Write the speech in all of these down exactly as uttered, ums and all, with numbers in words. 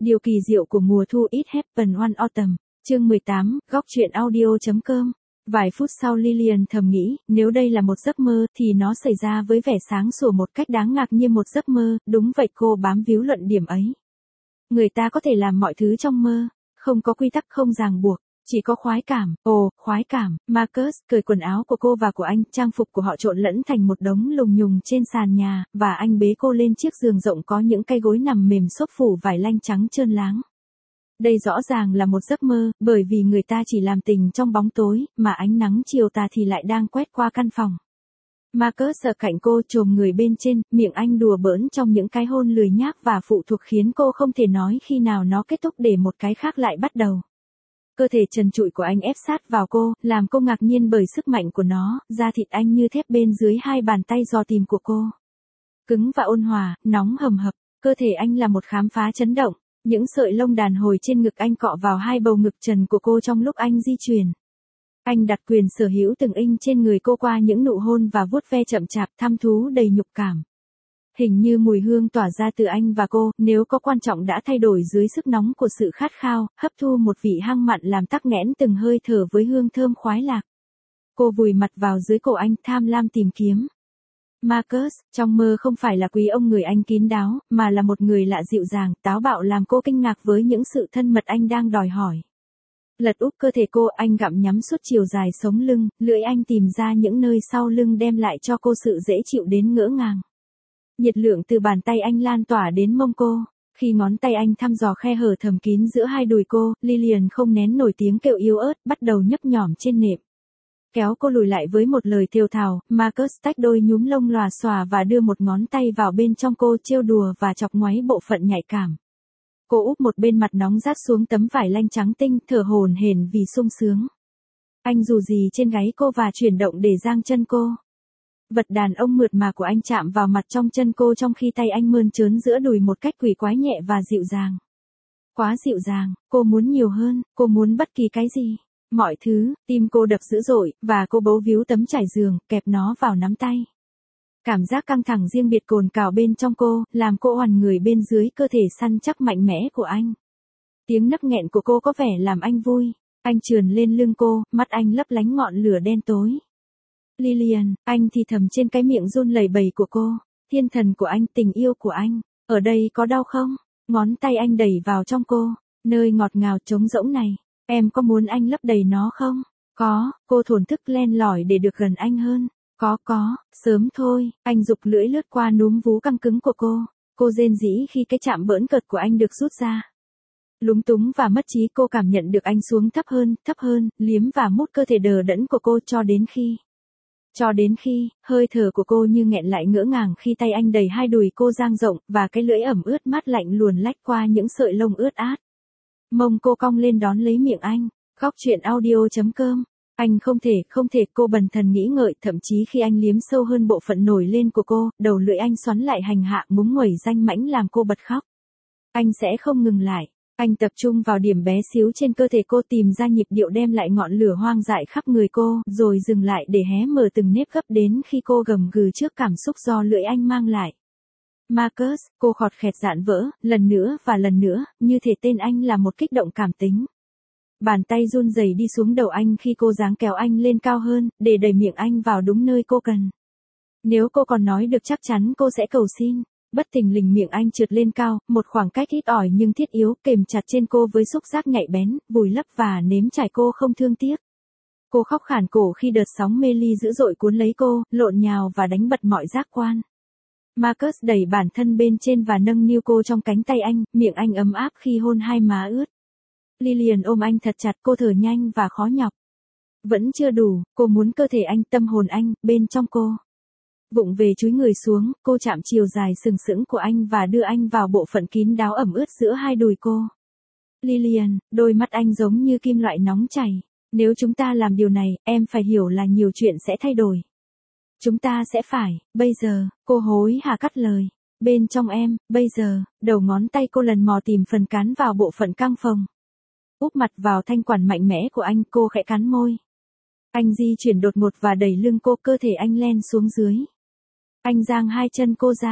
Điều kỳ diệu của mùa thu It Happened One Autumn, chương mười tám, góc truyện audio.com. Vài phút sau Lillian thầm nghĩ, nếu đây là một giấc mơ thì nó xảy ra với vẻ sáng sủa một cách đáng ngạc như một giấc mơ, đúng vậy cô bám víu luận điểm ấy. Người ta có thể làm mọi thứ trong mơ, không có quy tắc không ràng buộc, chỉ có khoái cảm, ồ, khoái cảm. Marcus cởi quần áo của cô và của anh, trang phục của họ trộn lẫn thành một đống lùng nhùng trên sàn nhà, và anh bế cô lên chiếc giường rộng có những cây gối nằm mềm xốp phủ vải lanh trắng trơn láng. Đây rõ ràng là một giấc mơ, bởi vì người ta chỉ làm tình trong bóng tối, mà ánh nắng chiều tà thì lại đang quét qua căn phòng. Marcus ở cạnh cô chồm người bên trên, miệng anh đùa bỡn trong những cái hôn lười nhác và phụ thuộc khiến cô không thể nói khi nào nó kết thúc để một cái khác lại bắt đầu. Cơ thể trần trụi của anh ép sát vào cô, làm cô ngạc nhiên bởi sức mạnh của nó, da thịt anh như thép bên dưới hai bàn tay dò tìm của cô. Cứng và ôn hòa, nóng hầm hập, cơ thể anh là một khám phá chấn động. Những sợi lông đàn hồi trên ngực anh cọ vào hai bầu ngực trần của cô trong lúc anh di chuyển. Anh đặt quyền sở hữu từng inch trên người cô qua những nụ hôn và vuốt ve chậm chạp, thăm thú đầy nhục cảm. Hình như mùi hương tỏa ra từ anh và cô, nếu có quan trọng đã thay đổi dưới sức nóng của sự khát khao, hấp thu một vị hăng mặn làm tắc nghẽn từng hơi thở với hương thơm khoái lạc. Cô vùi mặt vào dưới cổ anh, tham lam tìm kiếm. Marcus, trong mơ không phải là quý ông người anh kín đáo, mà là một người lạ dịu dàng, táo bạo làm cô kinh ngạc với những sự thân mật anh đang đòi hỏi. Lật úp cơ thể cô, anh gặm nhắm suốt chiều dài sống lưng, lưỡi anh tìm ra những nơi sau lưng đem lại cho cô sự dễ chịu đến ngỡ ngàng. Nhiệt lượng từ bàn tay anh lan tỏa đến mông cô, khi ngón tay anh thăm dò khe hở thầm kín giữa hai đùi cô, Lillian không nén nổi tiếng kêu yếu ớt, bắt đầu nhấp nhỏm trên nệm. Kéo cô lùi lại với một lời thều thào, Marcus tách đôi nhúm lông lòa xòa và đưa một ngón tay vào bên trong cô trêu đùa và chọc ngoáy bộ phận nhạy cảm. Cô úp một bên mặt nóng rát xuống tấm vải lanh trắng tinh, thở hổn hển vì sung sướng. Anh dù gì trên gáy cô và chuyển động để giang chân cô. Vật đàn ông mượt mà của anh chạm vào mặt trong chân cô trong khi tay anh mơn trớn giữa đùi một cách quỷ quái nhẹ và dịu dàng. Quá dịu dàng, cô muốn nhiều hơn, cô muốn bất kỳ cái gì. Mọi thứ, tim cô đập dữ dội, và cô bấu víu tấm trải giường, kẹp nó vào nắm tay. Cảm giác căng thẳng riêng biệt cồn cào bên trong cô, làm cô oằn người bên dưới cơ thể săn chắc mạnh mẽ của anh. Tiếng nấc nghẹn của cô có vẻ làm anh vui. Anh trườn lên lưng cô, mắt anh lấp lánh ngọn lửa đen tối. Lillian, anh thì thầm trên cái miệng run lẩy bẩy của cô. Thiên thần của anh, tình yêu của anh, ở đây có đau không? Ngón tay anh đẩy vào trong cô, nơi ngọt ngào trống rỗng này. Em có muốn anh lấp đầy nó không? Có, cô thổn thức len lỏi để được gần anh hơn. Có có, sớm thôi, anh giục lưỡi lướt qua núm vú căng cứng của cô. Cô rên rỉ khi cái chạm bỡn cợt của anh được rút ra. Lúng túng và mất trí cô cảm nhận được anh xuống thấp hơn, thấp hơn, liếm và mút cơ thể đờ đẫn của cô cho đến khi. Cho đến khi, hơi thở của cô như nghẹn lại ngỡ ngàng khi tay anh đẩy hai đùi cô dang rộng, và cái lưỡi ẩm ướt mát lạnh luồn lách qua những sợi lông ướt át. Mông cô cong lên đón lấy miệng anh. Góc truyện audio.com. Anh không thể, không thể, cô bần thần nghĩ ngợi, thậm chí khi anh liếm sâu hơn bộ phận nổi lên của cô, đầu lưỡi anh xoắn lại hành hạ ngúng nguẩy danh mãnh làm cô bật khóc. Anh sẽ không ngừng lại. Anh tập trung vào điểm bé xíu trên cơ thể cô, tìm ra nhịp điệu đem lại ngọn lửa hoang dại khắp người cô, rồi dừng lại để hé mở từng nếp gấp đến khi cô gầm gừ trước cảm xúc do lưỡi anh mang lại. Marcus, cô khọt khẹt dạn vỡ, lần nữa và lần nữa, như thể tên anh là một kích động cảm tính. Bàn tay run rẩy đi xuống đầu anh khi cô giáng kéo anh lên cao hơn, để đẩy miệng anh vào đúng nơi cô cần. Nếu cô còn nói được chắc chắn cô sẽ cầu xin. Bất thình lình miệng anh trượt lên cao, một khoảng cách ít ỏi nhưng thiết yếu, kềm chặt trên cô với xúc giác nhạy bén, vùi lấp và nếm trải cô không thương tiếc. Cô khóc khản cổ khi đợt sóng mê ly dữ dội cuốn lấy cô, lộn nhào và đánh bật mọi giác quan. Marcus đẩy bản thân bên trên và nâng niu cô trong cánh tay anh, miệng anh ấm áp khi hôn hai má ướt. Lillian ôm anh thật chặt, cô thở nhanh và khó nhọc. Vẫn chưa đủ, cô muốn cơ thể anh, tâm hồn anh, bên trong cô. Vụng về chúi người xuống, cô chạm chiều dài sừng sững của anh và đưa anh vào bộ phận kín đáo ẩm ướt giữa hai đùi cô. Lillian, đôi mắt anh giống như kim loại nóng chảy. Nếu chúng ta làm điều này, em phải hiểu là nhiều chuyện sẽ thay đổi. Chúng ta sẽ phải, bây giờ, cô hối hả cắt lời. Bên trong em, bây giờ, đầu ngón tay cô lần mò tìm phần cán vào bộ phận căng phồng. Úp mặt vào thanh quản mạnh mẽ của anh, cô khẽ cắn môi. Anh di chuyển đột ngột và đẩy lưng cô, cơ thể anh len xuống dưới. Anh giang hai chân cô ra.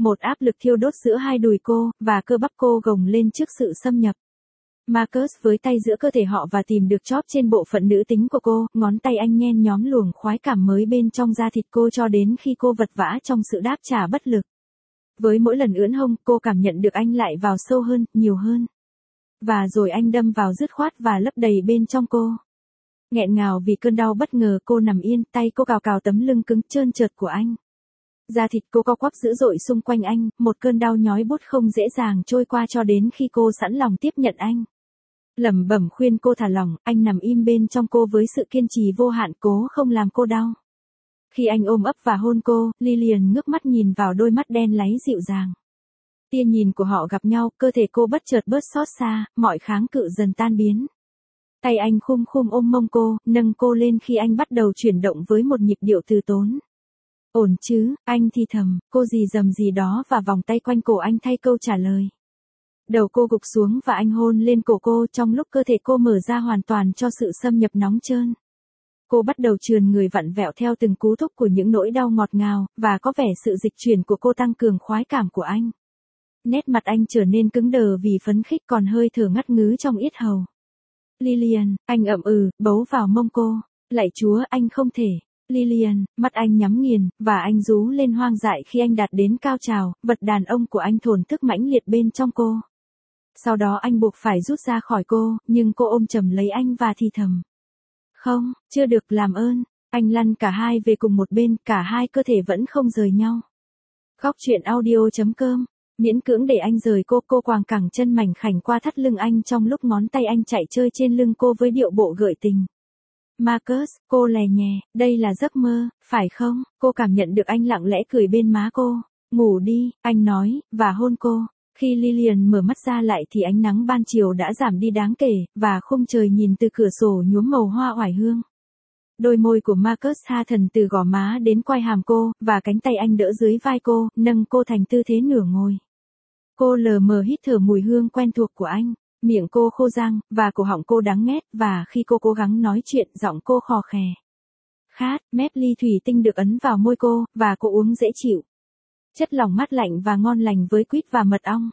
Một áp lực thiêu đốt giữa hai đùi cô, và cơ bắp cô gồng lên trước sự xâm nhập. Marcus với tay giữa cơ thể họ và tìm được chóp trên bộ phận nữ tính của cô, ngón tay anh nhen nhóm luồng khoái cảm mới bên trong da thịt cô cho đến khi cô vật vã trong sự đáp trả bất lực. Với mỗi lần ưỡn hông, cô cảm nhận được anh lại vào sâu hơn, nhiều hơn. Và rồi anh đâm vào dứt khoát và lấp đầy bên trong cô. Nghẹn ngào vì cơn đau bất ngờ, cô nằm yên, tay cô cào cào tấm lưng cứng trơn trượt của anh. Da thịt cô co quắp dữ dội xung quanh anh, một cơn đau nhói buốt không dễ dàng trôi qua cho đến khi cô sẵn lòng tiếp nhận anh. Lẩm bẩm khuyên cô thả lỏng, anh nằm im bên trong cô với sự kiên trì vô hạn cố không làm cô đau. Khi anh ôm ấp và hôn cô, Lillian ngước mắt nhìn vào đôi mắt đen láy dịu dàng. Tia nhìn của họ gặp nhau, cơ thể cô bất chợt bớt xót xa, mọi kháng cự dần tan biến. Tay anh khum khum ôm mông cô, nâng cô lên khi anh bắt đầu chuyển động với một nhịp điệu từ tốn. Ổn chứ, anh thì thầm, cô rì rầm gì đó và vòng tay quanh cổ anh thay câu trả lời. Đầu cô gục xuống và anh hôn lên cổ cô trong lúc cơ thể cô mở ra hoàn toàn cho sự xâm nhập nóng trơn. Cô bắt đầu trườn người vặn vẹo theo từng cú thúc của những nỗi đau ngọt ngào, và có vẻ sự dịch chuyển của cô tăng cường khoái cảm của anh. Nét mặt anh trở nên cứng đờ vì phấn khích, còn hơi thở ngắt ngứ trong yết hầu. Lillian, anh ậm ừ, bấu vào mông cô. Lạy Chúa, anh không thể. Lillian, mắt anh nhắm nghiền, và anh rú lên hoang dại khi anh đạt đến cao trào, vật đàn ông của anh thổn thức mãnh liệt bên trong cô. Sau đó anh buộc phải rút ra khỏi cô, nhưng cô ôm chầm lấy anh và thì thầm. Không, chưa được, làm ơn. Anh lăn cả hai về cùng một bên, cả hai cơ thể vẫn không rời nhau. Góc truyện audio chấm com. Miễn cưỡng để anh rời cô, cô quàng cẳng chân mảnh khảnh qua thắt lưng anh trong lúc ngón tay anh chạy chơi trên lưng cô với điệu bộ gợi tình. Marcus, cô lè nhè, đây là giấc mơ, phải không? Cô cảm nhận được anh lặng lẽ cười bên má cô. Ngủ đi, anh nói, và hôn cô. Khi Lillian mở mắt ra lại thì ánh nắng ban chiều đã giảm đi đáng kể, và khung trời nhìn từ cửa sổ nhuốm màu hoa oải hương. Đôi môi của Marcus tha thần từ gò má đến quai hàm cô, và cánh tay anh đỡ dưới vai cô, nâng cô thành tư thế nửa ngồi. Cô lờ mờ hít thở mùi hương quen thuộc của anh, miệng cô khô răng, và cổ họng cô đắng nghét, và khi cô cố gắng nói chuyện, giọng cô khò khè. Khát, mép ly thủy tinh được ấn vào môi cô, và cô uống dễ chịu. Chất lỏng mát lạnh và ngon lành với quýt và mật ong.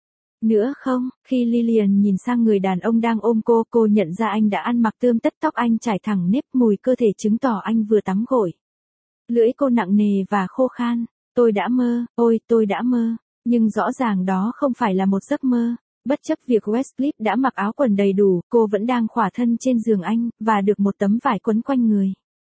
Nữa không, khi Lillian nhìn sang người đàn ông đang ôm cô, cô nhận ra anh đã ăn mặc tươm tất, tóc anh trải thẳng nếp, mùi cơ thể chứng tỏ anh vừa tắm gội. Lưỡi cô nặng nề và khô khan. Tôi đã mơ, ôi tôi đã mơ. Nhưng rõ ràng đó không phải là một giấc mơ. Bất chấp việc Westcliff đã mặc áo quần đầy đủ, cô vẫn đang khỏa thân trên giường anh, và được một tấm vải quấn quanh người.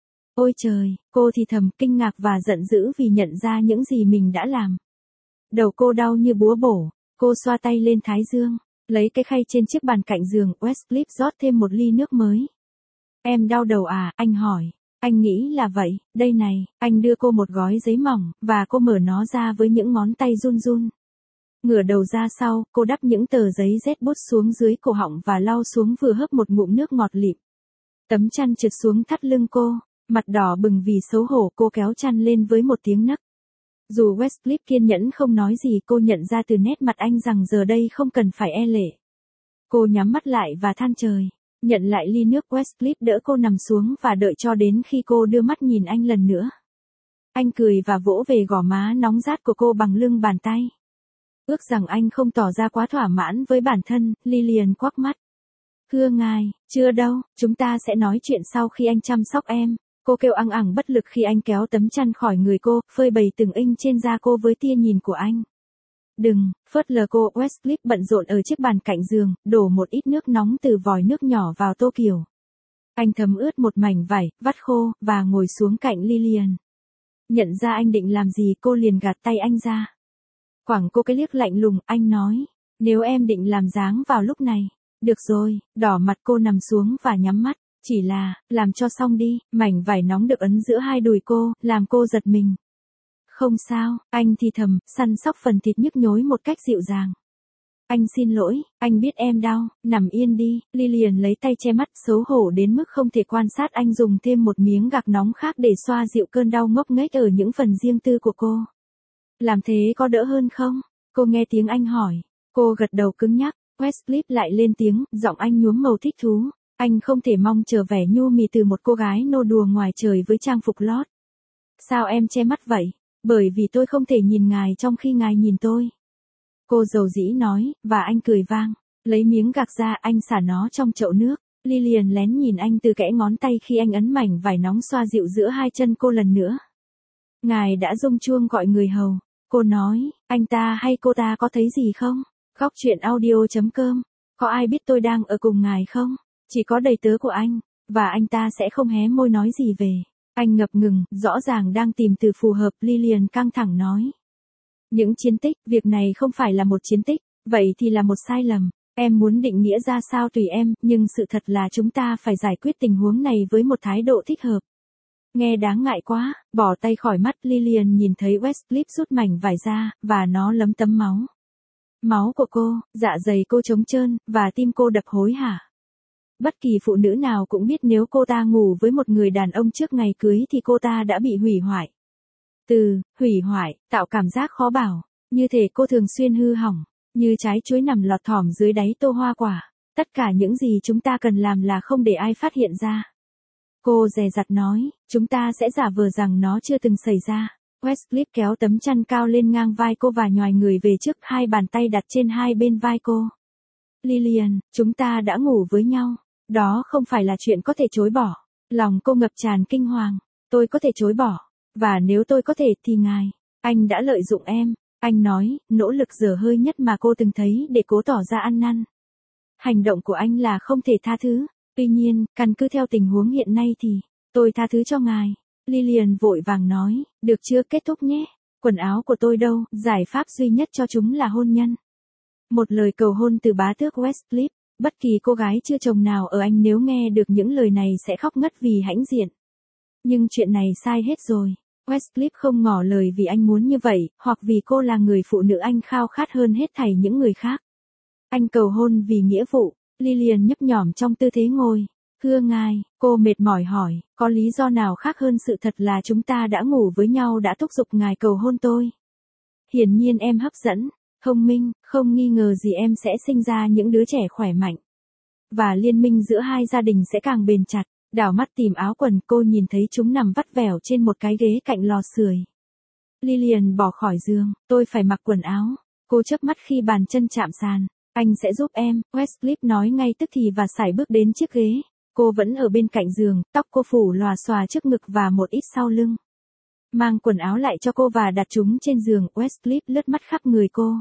Ôi trời, cô thì thầm, kinh ngạc và giận dữ vì nhận ra những gì mình đã làm. Đầu cô đau như búa bổ. Cô xoa tay lên thái dương, lấy cái khay trên chiếc bàn cạnh giường, Westcliff rót thêm một ly nước mới. Em đau đầu à, anh hỏi. Anh nghĩ là vậy, đây này, anh đưa cô một gói giấy mỏng, và cô mở nó ra với những ngón tay run run. Ngửa đầu ra sau, cô đắp những tờ giấy rét bút xuống dưới cổ họng và lau xuống vừa hớp một ngụm nước ngọt lịm. Tấm chăn trượt xuống thắt lưng cô, mặt đỏ bừng vì xấu hổ, cô kéo chăn lên với một tiếng nấc. Dù Westcliff kiên nhẫn không nói gì, cô nhận ra từ nét mặt anh rằng giờ đây không cần phải e lệ. Cô nhắm mắt lại và than trời. Nhận lại ly nước, Westcliff đỡ cô nằm xuống và đợi cho đến khi cô đưa mắt nhìn anh lần nữa. Anh cười và vỗ về gò má nóng rát của cô bằng lưng bàn tay. Ước rằng anh không tỏ ra quá thỏa mãn với bản thân, Lillian quắc mắt. Thưa ngài, chưa đâu, chúng ta sẽ nói chuyện sau khi anh chăm sóc em. Cô kêu ăng ẳng bất lực khi anh kéo tấm chăn khỏi người cô, phơi bày từng inch trên da cô với tia nhìn của anh. Đừng, phớt lờ cô, Westcliff bận rộn ở chiếc bàn cạnh giường, đổ một ít nước nóng từ vòi nước nhỏ vào tô kiểu. Anh thấm ướt một mảnh vải, vắt khô, và ngồi xuống cạnh Lillian. Nhận ra anh định làm gì, cô liền gạt tay anh ra. Quẳng cô cái liếc lạnh lùng, anh nói, nếu em định làm dáng vào lúc này. Được rồi, đỏ mặt cô nằm xuống và nhắm mắt. Chỉ là, làm cho xong đi, mảnh vải nóng được ấn giữa hai đùi cô, làm cô giật mình. Không sao, anh thì thầm, săn sóc phần thịt nhức nhối một cách dịu dàng. Anh xin lỗi, anh biết em đau, nằm yên đi. Lillian lấy tay che mắt, xấu hổ đến mức không thể quan sát anh dùng thêm một miếng gạc nóng khác để xoa dịu cơn đau ngốc nghếch ở những phần riêng tư của cô. Làm thế có đỡ hơn không? Cô nghe tiếng anh hỏi. Cô gật đầu cứng nhắc. Westcliff lại lên tiếng, giọng anh nhuốm màu thích thú. Anh không thể mong chờ vẻ nhu mì từ một cô gái nô đùa ngoài trời với trang phục lót. Sao em che mắt vậy? Bởi vì tôi không thể nhìn ngài trong khi ngài nhìn tôi. Cô dầu dĩ nói, và anh cười vang. Lấy miếng gạc ra, anh xả nó trong chậu nước. Lillian lén nhìn anh từ kẽ ngón tay khi anh ấn mảnh vải nóng xoa dịu giữa hai chân cô lần nữa. Ngài đã rung chuông gọi người hầu. Cô nói, anh ta hay cô ta có thấy gì không? Góc chuyện audio.com. Có ai biết tôi đang ở cùng ngài không? Chỉ có đầy tớ của anh. Và anh ta sẽ không hé môi nói gì về. Anh ngập ngừng, rõ ràng đang tìm từ phù hợp. Lillian căng thẳng nói. Những chiến tích, việc này không phải là một chiến tích. Vậy thì là một sai lầm. Em muốn định nghĩa ra sao tùy em, nhưng sự thật là chúng ta phải giải quyết tình huống này với một thái độ thích hợp. Nghe đáng ngại quá, bỏ tay khỏi mắt. Lillian nhìn thấy Westcliff rút mảnh vải ra, và nó lấm tấm máu. Máu của cô, dạ dày cô trống trơn, và tim cô đập hối hả. Bất kỳ phụ nữ nào cũng biết nếu cô ta ngủ với một người đàn ông trước ngày cưới thì cô ta đã bị hủy hoại. Từ, hủy hoại, tạo cảm giác khó bảo, như thể cô thường xuyên hư hỏng, như trái chuối nằm lọt thỏm dưới đáy tô hoa quả. Tất cả những gì chúng ta cần làm là không để ai phát hiện ra. Cô dè dặt nói, chúng ta sẽ giả vờ rằng nó chưa từng xảy ra. Westcliff kéo tấm chăn cao lên ngang vai cô và nhoài người về trước, hai bàn tay đặt trên hai bên vai cô. Lillian, chúng ta đã ngủ với nhau. Đó không phải là chuyện có thể chối bỏ. Lòng cô ngập tràn kinh hoàng. Tôi có thể chối bỏ. Và nếu tôi có thể thì ngài, anh đã lợi dụng em. Anh nói, nỗ lực dở hơi nhất mà cô từng thấy để cố tỏ ra ăn năn. Hành động của anh là không thể tha thứ. Tuy nhiên, căn cứ theo tình huống hiện nay thì, tôi tha thứ cho ngài. Lillian vội vàng nói, được chưa, kết thúc nhé. Quần áo của tôi đâu, giải pháp duy nhất cho chúng là hôn nhân. Một lời cầu hôn từ bá tước Westcliff. Bất kỳ cô gái chưa chồng nào ở Anh nếu nghe được những lời này sẽ khóc ngất vì hãnh diện. Nhưng chuyện này sai hết rồi. Westcliff không ngỏ lời vì anh muốn như vậy, hoặc vì cô là người phụ nữ anh khao khát hơn hết thảy những người khác. Anh cầu hôn vì nghĩa vụ. Lillian nhấp nhổm trong tư thế ngồi. Thưa ngài, cô mệt mỏi hỏi, có lý do nào khác hơn sự thật là chúng ta đã ngủ với nhau đã thúc giục ngài cầu hôn tôi? Hiển nhiên em hấp dẫn, thông minh, không nghi ngờ gì em sẽ sinh ra những đứa trẻ khỏe mạnh. Và liên minh giữa hai gia đình sẽ càng bền chặt. Đảo mắt tìm áo quần, cô nhìn thấy chúng nằm vắt vẻo trên một cái ghế cạnh lò sưởi. Lillian bỏ khỏi giường, tôi phải mặc quần áo. Cô chớp mắt khi bàn chân chạm sàn. Anh sẽ giúp em, Westcliff nói ngay tức thì và sải bước đến chiếc ghế. Cô vẫn ở bên cạnh giường, tóc cô phủ lòa xòa trước ngực và một ít sau lưng. Mang quần áo lại cho cô và đặt chúng trên giường. Westcliff lướt mắt khắp người cô.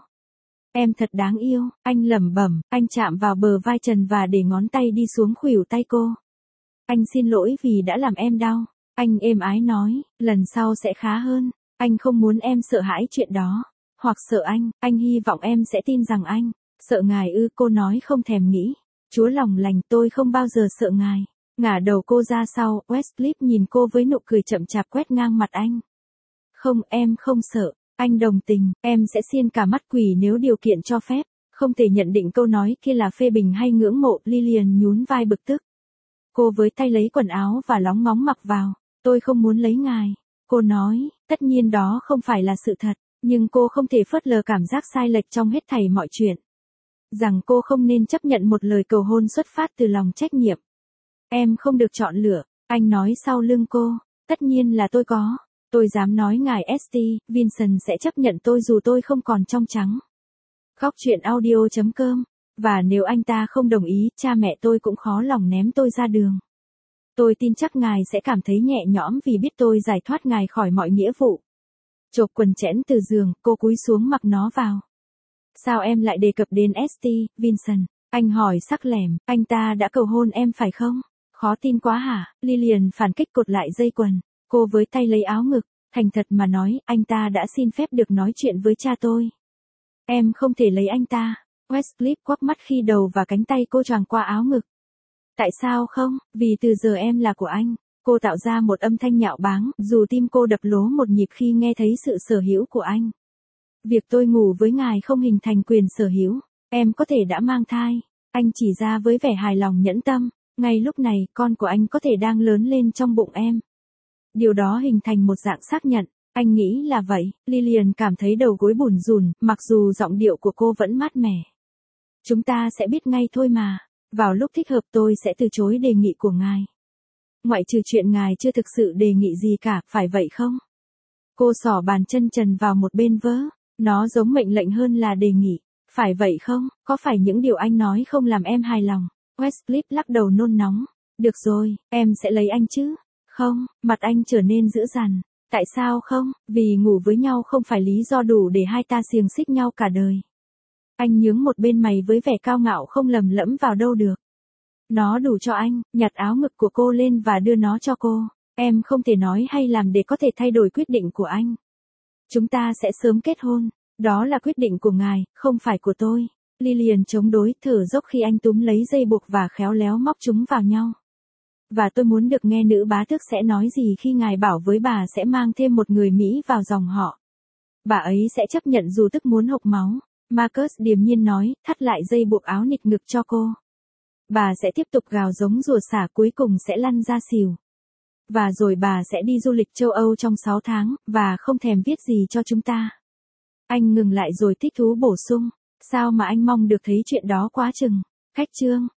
Em thật đáng yêu, anh lẩm bẩm. Anh chạm vào bờ vai Trần và để ngón tay đi xuống khuỷu tay cô. Anh xin lỗi vì đã làm em đau. Anh êm ái nói, lần sau sẽ khá hơn. Anh không muốn em sợ hãi chuyện đó. Hoặc sợ anh, anh hy vọng em sẽ tin rằng anh. Sợ ngài ư, cô nói không thèm nghĩ. Chúa lòng lành, tôi không bao giờ sợ ngài. Ngả đầu cô ra sau, Westcliff nhìn cô với nụ cười chậm chạp quét ngang mặt anh. Không, em không sợ. Anh đồng tình, em sẽ xiên cả mắt quỷ nếu điều kiện cho phép. Không thể nhận định câu nói kia là phê bình hay ngưỡng mộ. Lillian nhún vai bực tức. Cô với tay lấy quần áo và lóng ngóng mặc vào. Tôi không muốn lấy ngài. Cô nói, tất nhiên đó không phải là sự thật. Nhưng cô không thể phớt lờ cảm giác sai lệch trong hết thảy mọi chuyện. Rằng cô không nên chấp nhận một lời cầu hôn xuất phát từ lòng trách nhiệm. Em không được chọn lựa, anh nói sau lưng cô. Tất nhiên là tôi có. Tôi dám nói ngài ét tê, Vincent sẽ chấp nhận tôi dù tôi không còn trong trắng. Góc chuyện audio.com. Và nếu anh ta không đồng ý, cha mẹ tôi cũng khó lòng ném tôi ra đường. Tôi tin chắc ngài sẽ cảm thấy nhẹ nhõm vì biết tôi giải thoát ngài khỏi mọi nghĩa vụ. Chộp quần chẽn từ giường, cô cúi xuống mặc nó vào. Sao em lại đề cập đến ét tê, Vincent? Anh hỏi sắc lẻm, anh ta đã cầu hôn em phải không? Khó tin quá hả? Lillian phản kích cột lại dây quần. Cô với tay lấy áo ngực, thành thật mà nói, anh ta đã xin phép được nói chuyện với cha tôi. Em không thể lấy anh ta. Westcliff quắc mắt khi đầu và cánh tay cô choàng qua áo ngực. Tại sao không? Vì từ giờ em là của anh. Cô tạo ra một âm thanh nhạo báng, dù tim cô đập lố một nhịp khi nghe thấy sự sở hữu của anh. Việc tôi ngủ với ngài không hình thành quyền sở hữu. Em có thể đã mang thai. Anh chỉ ra với vẻ hài lòng nhẫn tâm. Ngay lúc này, con của anh có thể đang lớn lên trong bụng em. Điều đó hình thành một dạng xác nhận. Anh nghĩ là vậy. Lillian cảm thấy đầu gối bủn rủn, mặc dù giọng điệu của cô vẫn mát mẻ. Chúng ta sẽ biết ngay thôi mà. Vào lúc thích hợp tôi sẽ từ chối đề nghị của ngài. Ngoại trừ chuyện ngài chưa thực sự đề nghị gì cả, phải vậy không? Cô xỏ bàn chân trần vào một bên vớ. Nó giống mệnh lệnh hơn là đề nghị. Phải vậy không? Có phải những điều anh nói không làm em hài lòng? Westcliff lắc đầu nôn nóng. Được rồi, em sẽ lấy anh chứ? Không, mặt anh trở nên dữ dằn. Tại sao không? Vì ngủ với nhau không phải lý do đủ để hai ta xiềng xích nhau cả đời. Anh nhướng một bên mày với vẻ cao ngạo không lầm lẫm vào đâu được. Nó đủ cho anh, nhặt áo ngực của cô lên và đưa nó cho cô. Em không thể nói hay làm để có thể thay đổi quyết định của anh. Chúng ta sẽ sớm kết hôn. Đó là quyết định của ngài, không phải của tôi. Lillian chống đối, thở dốc khi anh túm lấy dây buộc và khéo léo móc chúng vào nhau. Và tôi muốn được nghe nữ bá tước sẽ nói gì khi ngài bảo với bà sẽ mang thêm một người Mỹ vào dòng họ. Bà ấy sẽ chấp nhận dù tức muốn hộc máu. Marcus điềm nhiên nói, thắt lại dây buộc áo nịt ngực cho cô. Bà sẽ tiếp tục gào giống rùa xả, cuối cùng sẽ lăn ra xỉu. Và rồi bà sẽ đi du lịch châu Âu trong sáu tháng, và không thèm viết gì cho chúng ta. Anh ngừng lại rồi thích thú bổ sung. Sao mà anh mong được thấy chuyện đó quá chừng. Khách trương,